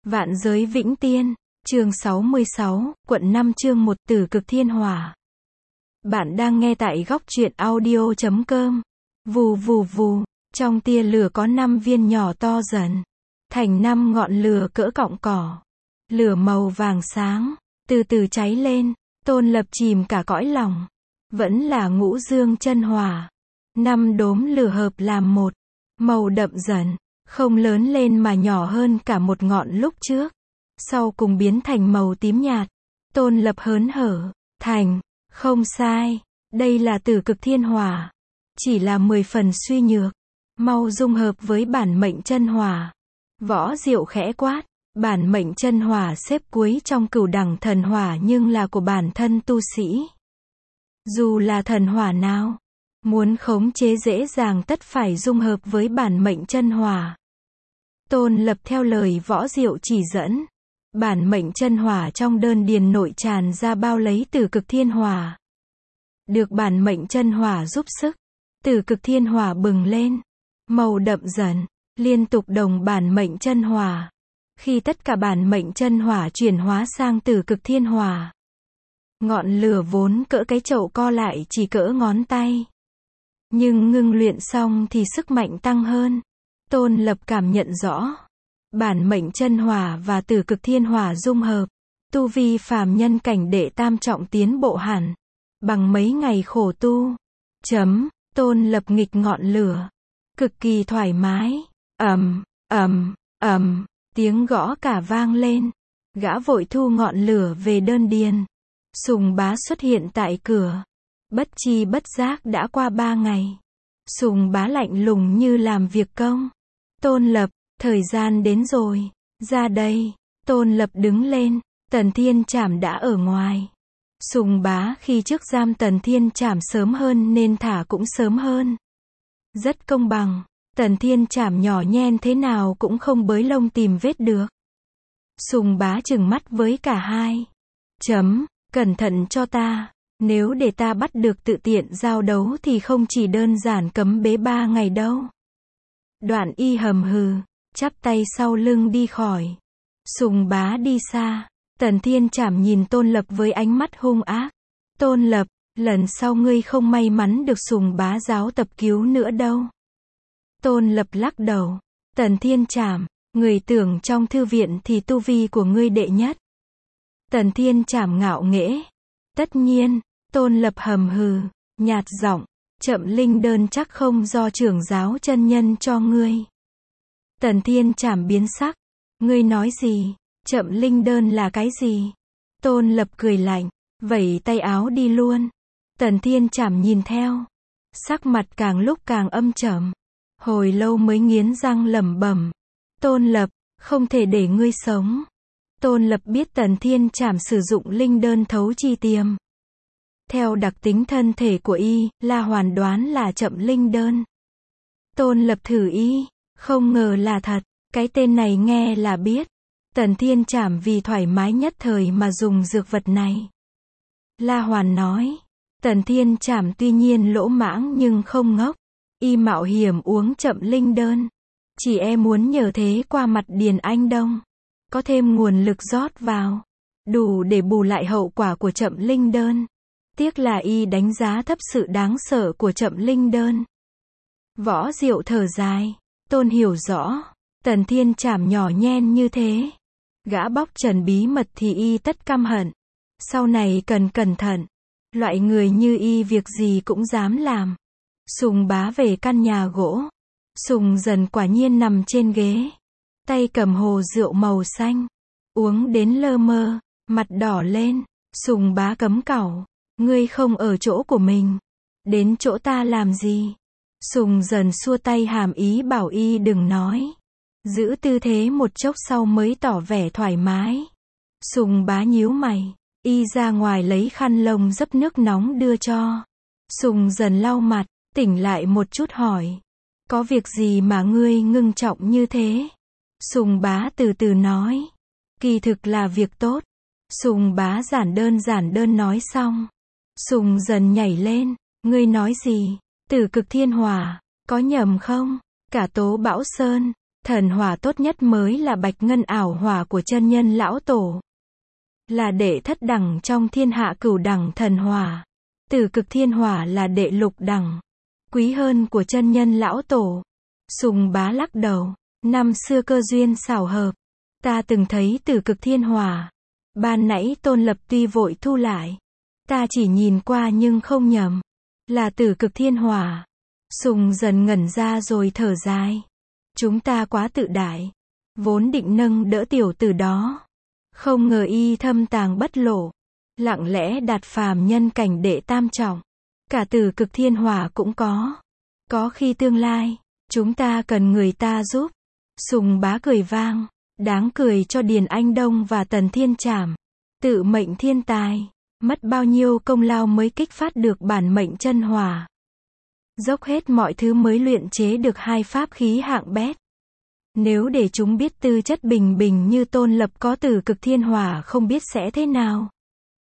Vạn giới vĩnh tiên, chương 66, quận 5 chương 1 Tử cực thiên hỏa. Bạn đang nghe tại góc truyện audio.com. Vù vù vù, trong tia lửa có 5 viên nhỏ to dần, thành 5 ngọn lửa cỡ cọng cỏ. Lửa màu vàng sáng, từ từ cháy lên, Tôn Lập chìm cả cõi lòng. Vẫn là ngũ dương chân hỏa. 5 đốm lửa hợp làm một, màu đậm dần, không lớn lên mà nhỏ hơn cả một ngọn lúc trước. Sau cùng biến thành màu tím nhạt. Tôn Lập hớn hở, thành, không sai, đây là Tử cực thiên hỏa. Chỉ là 10 phần suy nhược, mau dung hợp với bản mệnh chân hỏa. Võ Diệu khẽ quát, bản mệnh chân hỏa xếp cuối trong cửu đẳng thần hỏa nhưng là của bản thân tu sĩ. Dù là thần hỏa nào, muốn khống chế dễ dàng tất phải dung hợp với bản mệnh chân hỏa. Tôn Lập theo lời Võ Diệu chỉ dẫn. Bản mệnh chân hỏa trong đơn điền nội tràn ra bao lấy Tử cực thiên hỏa. Được bản mệnh chân hỏa giúp sức, Tử cực thiên hỏa bừng lên, màu đậm dần, liên tục đồng bản mệnh chân hỏa. Khi tất cả bản mệnh chân hỏa chuyển hóa sang Tử cực thiên hỏa, ngọn lửa vốn cỡ cái chậu co lại chỉ cỡ ngón tay. Nhưng ngưng luyện xong thì sức mạnh tăng hơn. Tôn Lập cảm nhận rõ. Bản mệnh chân hỏa và Tử cực thiên hỏa dung hợp. Tu vi phàm nhân cảnh đệ tam trọng tiến bộ hẳn. Bằng mấy ngày khổ tu. Tôn Lập nghịch ngọn lửa. Cực kỳ thoải mái. Tiếng gõ cả vang lên. Gã vội thu ngọn lửa về đơn điền. Sùng Bá xuất hiện tại cửa. Bất chi bất giác đã qua 3 ngày. Sùng Bá lạnh lùng như làm việc công. Tôn Lập, thời gian đến rồi, ra đây. Tôn Lập đứng lên, Tần Thiên Trảm đã ở ngoài. Sùng Bá khi trước giam Tần Thiên Trảm sớm hơn nên thả cũng sớm hơn. Rất công bằng, Tần Thiên Trảm nhỏ nhen thế nào cũng không bới lông tìm vết được. Sùng Bá trừng mắt với cả hai. Cẩn thận cho ta, nếu để ta bắt được tự tiện giao đấu thì không chỉ đơn giản cấm bế 3 ngày đâu. Đoạn Y hầm hừ, chắp tay sau lưng đi khỏi. Sùng Bá đi xa. Tần Thiên Trảm nhìn Tôn Lập với ánh mắt hung ác. Tôn Lập, lần sau ngươi không may mắn được Sùng Bá giáo tập cứu nữa đâu. Tôn Lập lắc đầu. Tần Thiên Trảm, người tưởng trong thư viện thì tu vi của ngươi đệ nhất. Tần Thiên Trảm ngạo nghễ. Tất nhiên. Tôn Lập hầm hừ, nhạt giọng. Chậm linh đơn chắc không do trưởng giáo chân nhân cho ngươi. Tần Thiên Trảm biến sắc. Ngươi nói gì? Chậm linh đơn là cái gì? Tôn Lập cười lạnh, vẩy tay áo đi luôn. Tần Thiên Trảm nhìn theo. Sắc mặt càng lúc càng âm trầm. Hồi lâu mới nghiến răng lẩm bẩm. Tôn Lập, không thể để ngươi sống. Tôn Lập biết Tần Thiên Trảm sử dụng linh đơn thấu chi tiềm. Theo đặc tính thân thể của y, La Hoàn đoán là chậm linh đơn. Tôn Lập thử y, không ngờ là thật, cái tên này nghe là biết. Tần Thiên Trảm vì thoải mái nhất thời mà dùng dược vật này. La Hoàn nói, Tần Thiên Trảm tuy nhiên lỗ mãng nhưng không ngốc. Y mạo hiểm uống chậm linh đơn. Chỉ e muốn nhờ thế qua mặt Điền Anh Đông. Có thêm nguồn lực rót vào. Đủ để bù lại hậu quả của chậm linh đơn. Tiếc là y đánh giá thấp sự đáng sợ của chậm linh đơn. Võ Diệu thở dài. Tôn hiểu rõ. Tần Thiên Trảm nhỏ nhen như thế. Gã bóc trần bí mật thì y tất căm hận. Sau này cần cẩn thận. Loại người như y việc gì cũng dám làm. Sùng Bá về căn nhà gỗ. Sùng Dần quả nhiên nằm trên ghế. Tay cầm hồ rượu màu xanh. Uống đến lơ mơ. Mặt đỏ lên. Sùng Bá cấm cẩu. Ngươi không ở chỗ của mình. Đến chỗ ta làm gì? Sùng Dần xua tay hàm ý bảo y đừng nói. Giữ tư thế một chốc sau mới tỏ vẻ thoải mái. Sùng Bá nhíu mày. Y ra ngoài lấy khăn lông dấp nước nóng đưa cho. Sùng Dần lau mặt, tỉnh lại một chút hỏi. Có việc gì mà ngươi ngưng trọng như thế? Sùng Bá từ từ nói. Kỳ thực là việc tốt. Sùng Bá giản đơn nói xong. Sùng Dần nhảy lên. Ngươi nói gì? Tử cực thiên hỏa, có nhầm không? Cả Tố Bão Sơn, Thần hỏa tốt nhất mới là bạch ngân ảo hỏa của chân nhân lão tổ. Là đệ thất đẳng trong thiên hạ cửu đẳng thần hỏa. Tử cực thiên hỏa là đệ lục đẳng. Quý hơn của chân nhân lão tổ. Sùng Bá lắc đầu. Năm xưa cơ duyên xảo hợp. Ta từng thấy tử cực thiên hỏa. Ban nãy Tôn Lập tuy vội thu lại. Ta chỉ nhìn qua nhưng không nhầm. Là tử cực thiên hỏa. Sùng dần ngẩn ra rồi thở dài. Chúng ta quá tự đại. Vốn định nâng đỡ tiểu tử đó. Không ngờ y thâm tàng bất lộ. Lặng lẽ đạt phàm nhân cảnh đệ tam trọng. Cả tử cực thiên hỏa cũng có. Có khi tương lai, chúng ta cần người ta giúp. Sùng Bá cười vang. Đáng cười cho Điền Anh Đông và Tần Thiên Trảm. Tự mệnh thiên tài. Mất bao nhiêu công lao mới kích phát được bản mệnh chân hỏa. Dốc hết mọi thứ mới luyện chế được hai pháp khí hạng bét. Nếu để chúng biết tư chất bình bình như Tôn Lập có tử cực thiên hỏa không biết sẽ thế nào.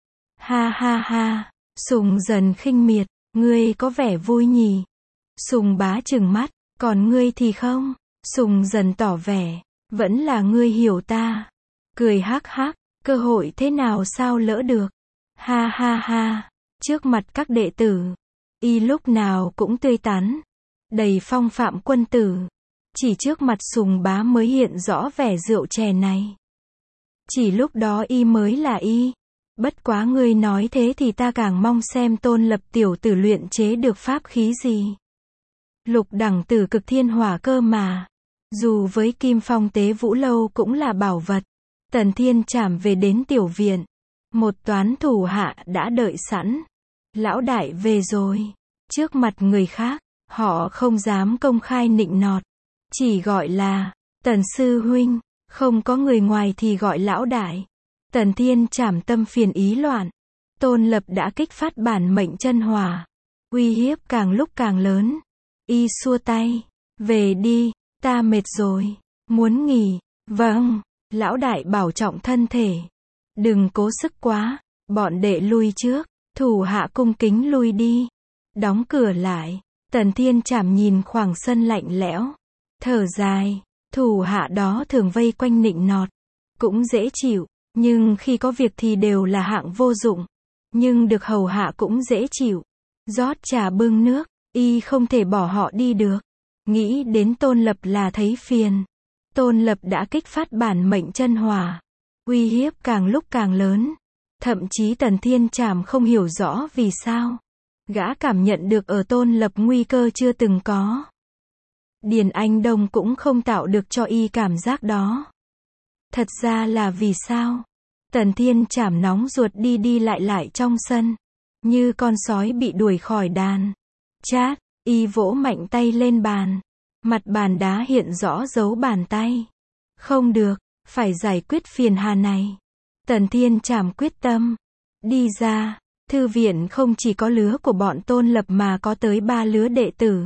Ha ha ha, Sùng dần khinh miệt, ngươi có vẻ vui nhỉ. Sùng Bá trừng mắt, còn ngươi thì không. Sùng dần tỏ vẻ, vẫn là ngươi hiểu ta. Cười hắc hắc, cơ hội thế nào sao lỡ được. Ha ha ha, trước mặt các đệ tử, y lúc nào cũng tươi tắn, đầy phong phạm quân tử. Chỉ trước mặt Sùng Bá mới hiện rõ vẻ rượu chè này. Chỉ lúc đó y mới là y. Bất quá ngươi nói thế thì ta càng mong xem Tôn Lập tiểu tử luyện chế được pháp khí gì. Lục đẳng tử cực thiên hỏa cơ mà. Dù với Kim Phong Tế Vũ Lâu cũng là bảo vật. Tần Thiên Trảm về đến tiểu viện. Một toán thủ hạ đã đợi sẵn. Lão đại về rồi. Trước mặt người khác, họ không dám công khai nịnh nọt. Chỉ gọi là, Tần sư huynh, không có người ngoài thì gọi lão đại. Tần Thiên Trảm tâm phiền ý loạn. Tôn Lập đã kích phát bản mệnh chân hỏa. Uy hiếp càng lúc càng lớn. Y xua tay. Về đi, ta mệt rồi. Muốn nghỉ. Vâng, lão đại bảo trọng thân thể. Đừng cố sức quá. Bọn đệ lui trước. Thủ hạ cung kính lui đi. Đóng cửa lại. Tần Thiên Trảm nhìn khoảng sân lạnh lẽo. Thở dài. Thủ hạ đó thường vây quanh nịnh nọt. Cũng dễ chịu. Nhưng khi có việc thì đều là hạng vô dụng. Nhưng được hầu hạ cũng dễ chịu. Rót trà bưng nước, y không thể bỏ họ đi được. Nghĩ đến Tôn Lập là thấy phiền. Tôn Lập đã kích phát bản mệnh chân hỏa. Uy hiếp càng lúc càng lớn. Thậm chí Tần Thiên Trảm không hiểu rõ vì sao. Gã cảm nhận được ở Tôn Lập nguy cơ chưa từng có. Điền Anh Đông cũng không tạo được cho y cảm giác đó. Thật ra là vì sao? Tần Thiên Trảm nóng ruột đi đi lại trong sân. Như con sói bị đuổi khỏi đàn. Chát, y vỗ mạnh tay lên bàn. Mặt bàn đá hiện rõ dấu bàn tay. Không được, phải giải quyết phiền hà này. Tần Thiên Trảm quyết tâm. Đi ra, thư viện không chỉ có lứa của bọn Tôn Lập mà có tới 3 lứa đệ tử.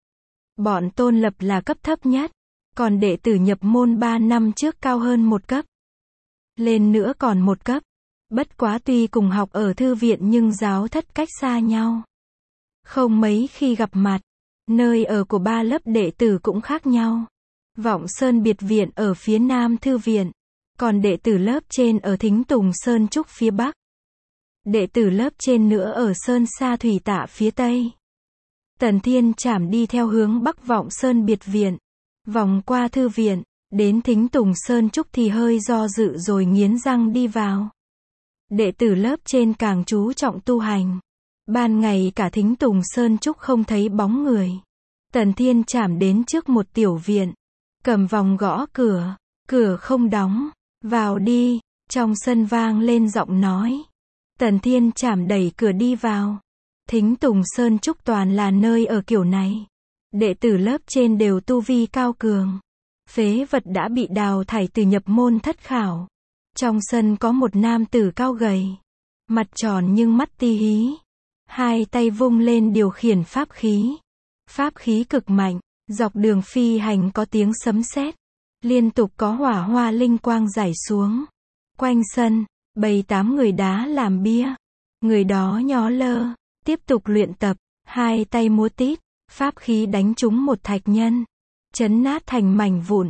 Bọn Tôn Lập là cấp thấp nhất. Còn đệ tử nhập môn 3 năm trước cao hơn một cấp. Lên nữa còn một cấp. Bất quá tuy cùng học ở thư viện nhưng giáo thất cách xa nhau. Không mấy khi gặp mặt. Nơi ở của 3 lớp đệ tử cũng khác nhau. Vọng Sơn biệt viện ở phía nam thư viện. Còn đệ tử lớp trên ở Thính Tùng Sơn Trúc phía bắc. Đệ tử lớp trên nữa ở Sơn Sa Thủy Tạ phía tây. Tần Thiên Trảm đi theo hướng bắc Vọng Sơn biệt viện. Vòng qua thư viện, đến Thính Tùng Sơn Trúc thì hơi do dự rồi nghiến răng đi vào. Đệ tử lớp trên càng chú trọng tu hành. Ban ngày cả Thính Tùng Sơn Trúc không thấy bóng người. Tần Thiên Trảm đến trước một tiểu viện. Cầm vòng gõ cửa. Cửa không đóng. Vào đi. Trong sân vang lên giọng nói. Tần Thiên Trảm đẩy cửa đi vào. Thính Tùng Sơn Trúc toàn là nơi ở kiểu này. Đệ tử lớp trên đều tu vi cao cường. Phế vật đã bị đào thải từ nhập môn thất khảo. Trong sân có một nam tử cao gầy. Mặt tròn nhưng mắt ti hí. Hai tay vung lên điều khiển pháp khí. Pháp khí cực mạnh. Dọc đường phi hành có tiếng sấm sét. Liên tục có hỏa hoa linh quang rải xuống. Quanh sân, 7-8 người đá làm bia. Người đó nhó lơ. Tiếp tục luyện tập. Hai tay múa tít. Pháp khí đánh trúng một thạch nhân. Chấn nát thành mảnh vụn.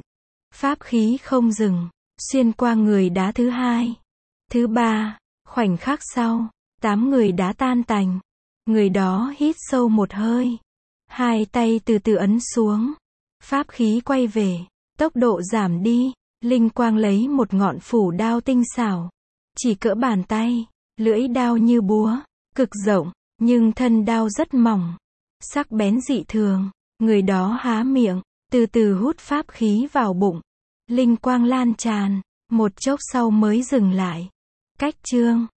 Pháp khí không dừng, xuyên qua người đá thứ hai, thứ ba, khoảnh khắc sau, 8 người đá tan tành. Người đó hít sâu một hơi, hai tay từ từ ấn xuống. Pháp khí quay về, tốc độ giảm đi, linh quang lấy một ngọn phủ đao tinh xảo, chỉ cỡ bàn tay, lưỡi đao như búa, cực rộng, nhưng thân đao rất mỏng, sắc bén dị thường. Người đó há miệng, từ từ hút pháp khí vào bụng. Linh quang lan tràn, một chốc sau mới dừng lại. Cách chương